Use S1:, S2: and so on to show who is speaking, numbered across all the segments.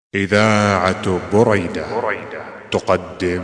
S1: إذاعة بريدة تقدم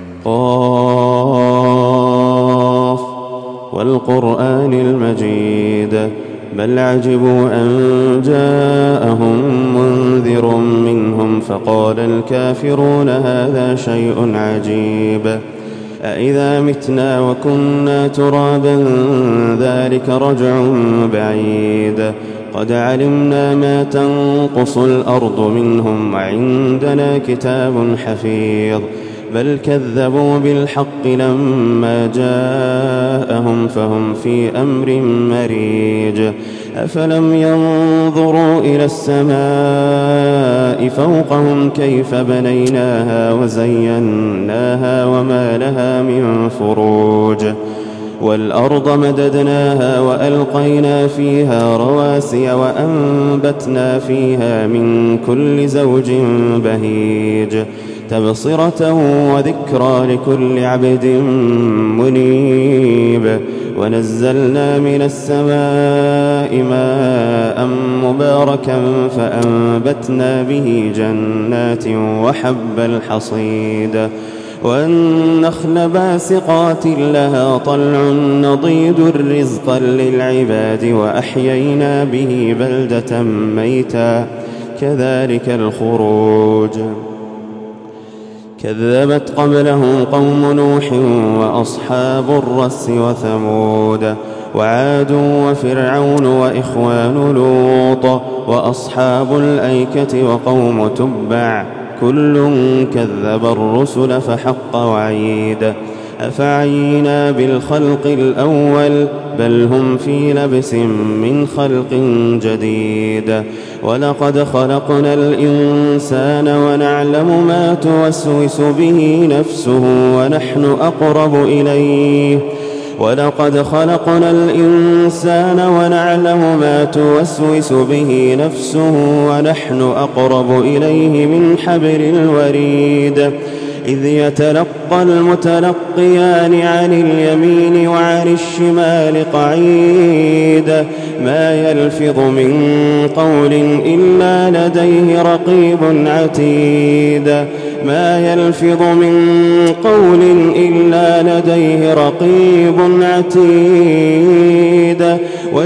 S2: قاف والقرآن المجيد بل عجبوا أن جاءهم منذر منهم فقال الكافرون هذا شيء عجيب أإذا متنا وكنا ترابا ذلك رجع بعيد قد علمنا ما تنقص الأرض منهم وعندنا كتاب حفيظ بل كذبوا بالحق لما جاءهم فهم في أمر مريج أفلم ينظروا إلى السماء فوقهم كيف بنيناها وزيناها وما لها من فروج والأرض مددناها وألقينا فيها رواسي وأنبتنا فيها من كل زوج بهيج تبصرة وذكرى لكل عبد منيب ونزلنا من السماء ماء مباركا فأنبتنا به جنات وحب الحصيد والنخل باسقات لها طلع نضيد رزقا للعباد وأحيينا به بلدة ميتا كذلك الخروج كذبت قبلهم قوم نوح وأصحاب الرس وثمود وعاد وفرعون وإخوان لوط وأصحاب الأيكة وقوم تبع كل كذب الرسل فحق وعيد أفعينا بالخلق الأول بل هم في لبس من خلق جديد ولقد خلقنا الإنسان ونعلم ما توسوس به نفسه ونحن أقرب إليه ولقد خلقنا الإنسان ونعلم ما توسوس به نفسه ونحن أقرب إليه من حبل الوريد إذ يتلقى المتلقيان عن اليمين وعن الشمال قعيد ما يلفظ من قول إلا لديه رقيب عتيد ما يلفظ من قول إلا لديه رقيب عتيد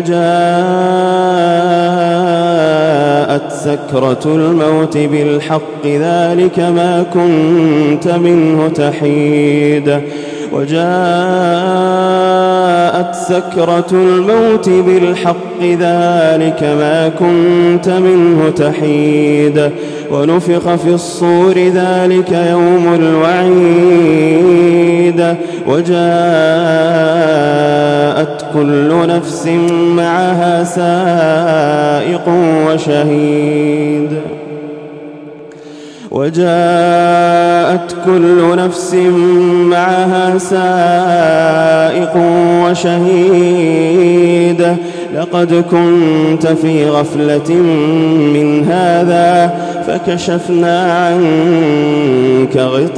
S2: وجاءت سكرة الموت بالحق ذلك ما كنت منه تحيد وجاءت سكرة الموت بالحق ذلك ما كنت منه تحيد ونفخ في الصور ذلك يوم الوعيد وجاءت كل نفس معها سائق وشهيد وجاءت كل نفس معها سائق وشهيد لقد كنت في غفلة من هذا فكشفنا عنك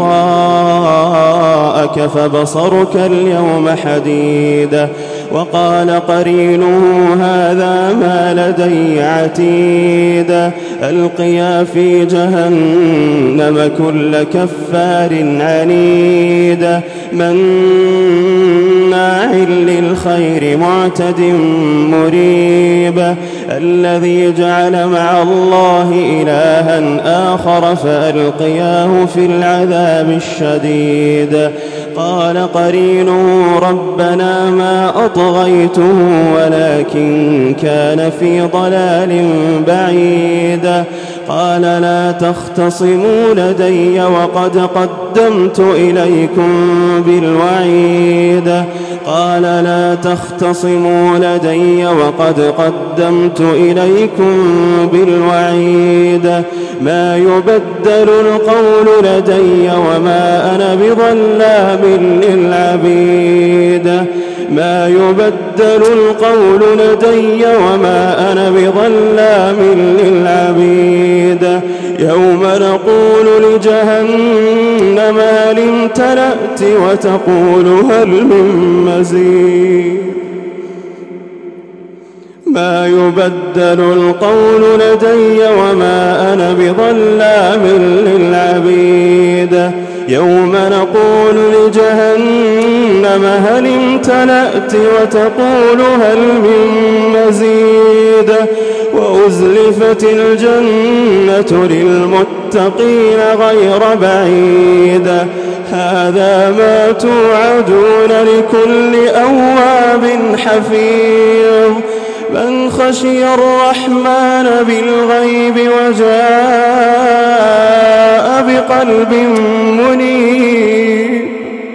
S2: غطاءك فبصرك اليوم حديد وقال قرينه هذا ما لدي عتيد ألقيا في جهنم كل كفار عنيد مناع للخير معتد مريب الذي جعل مع الله إلها آخر فألقياه في العذاب الشديد قال قرينه ربنا ما أطغيته ولكن كان في ضلال بعيد قال لا تختصموا لدي وقد قدمت إليكم بالوعيد قال لا تختصموا لدي وقد قدمت إليكم بالوعيد ما يبدل القول لدي وما أنا بظلام للعبيد ما يبدل القول لدي وما أنا بظلام للعبيد يوم نقول لجهنم هل امتلأت وتقول هل من مزيد ما يبدل القول لدي وما أنا بظلام للعبيد يوم نقول لجهنم هل امتلأت وتقول هل من مزيد وأزلفت الجنة للمتقين غير بعيد هذا ما توعدون لكل أواب حفيظ من خشي الرحمن بالغيب وجاء بقلب منيب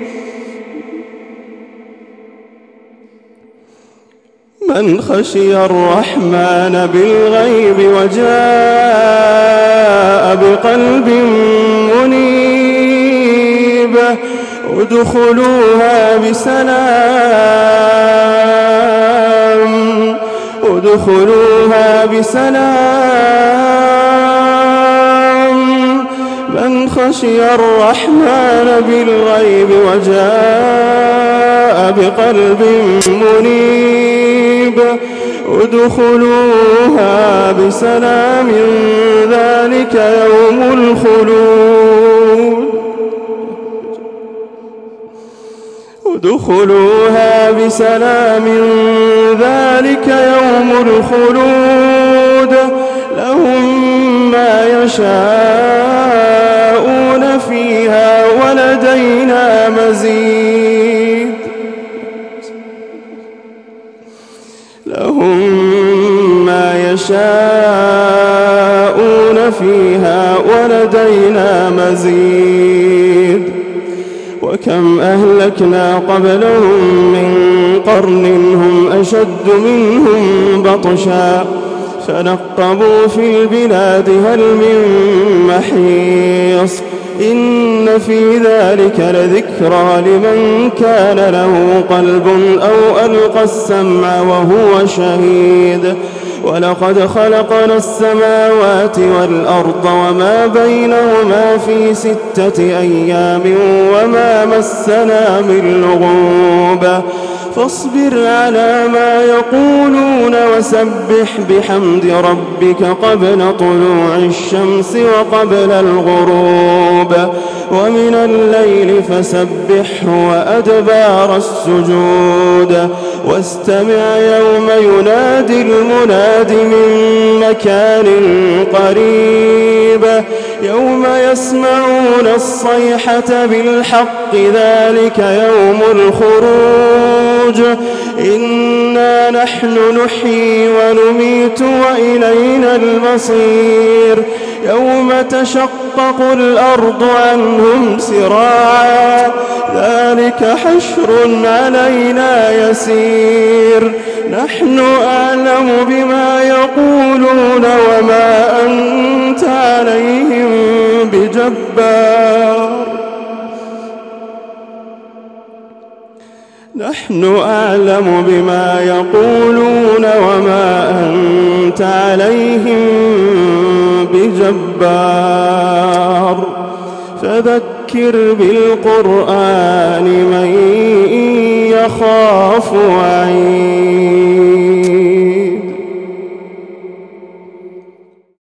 S2: من خشي الرحمن بالغيب وجاء بقلب منيب ادخلوها بسلام من خشي الرحمن بالغيب وجاء بقلب منيب ادخلوها بسلام ذلك يوم الخلود ادخلوها بسلام ذلك يوم الخلود لهم ما يشاءون فيها ولدينا مزيد لهم ما يشاءون فيها ولدينا مزيد وكم أهلكنا قبلهم من قرن هم أشد منهم بطشا فنقبوا في البلاد هل من محيص إن في ذلك لذكرى لمن كان له قلب أو ألقى السمع وهو شهيد ولقد خلقنا السماوات والأرض وما بينهما في 6 أيام وما مسنا من لغوب فاصبر على ما يقولون وسبح بحمد ربك قبل طلوع الشمس وقبل الغروب ومن الليل فسبحه وأدبار السجود واستمع يوم ينادي المناد من مكان قريب يوم يسمعون الصيحة بالحق ذلك يوم الخروج إنا نحن نحيي ونميت وإلينا المصير يوم تشقق الأرض عنهم سراعا ذلك حشر علينا يسير نحن أعلم بما يقولون وما أنت عليهم بجبار نحن أعلم بما يقولون وما أنت عليهم بجبار فذكر بالقرآن من يخاف وعيد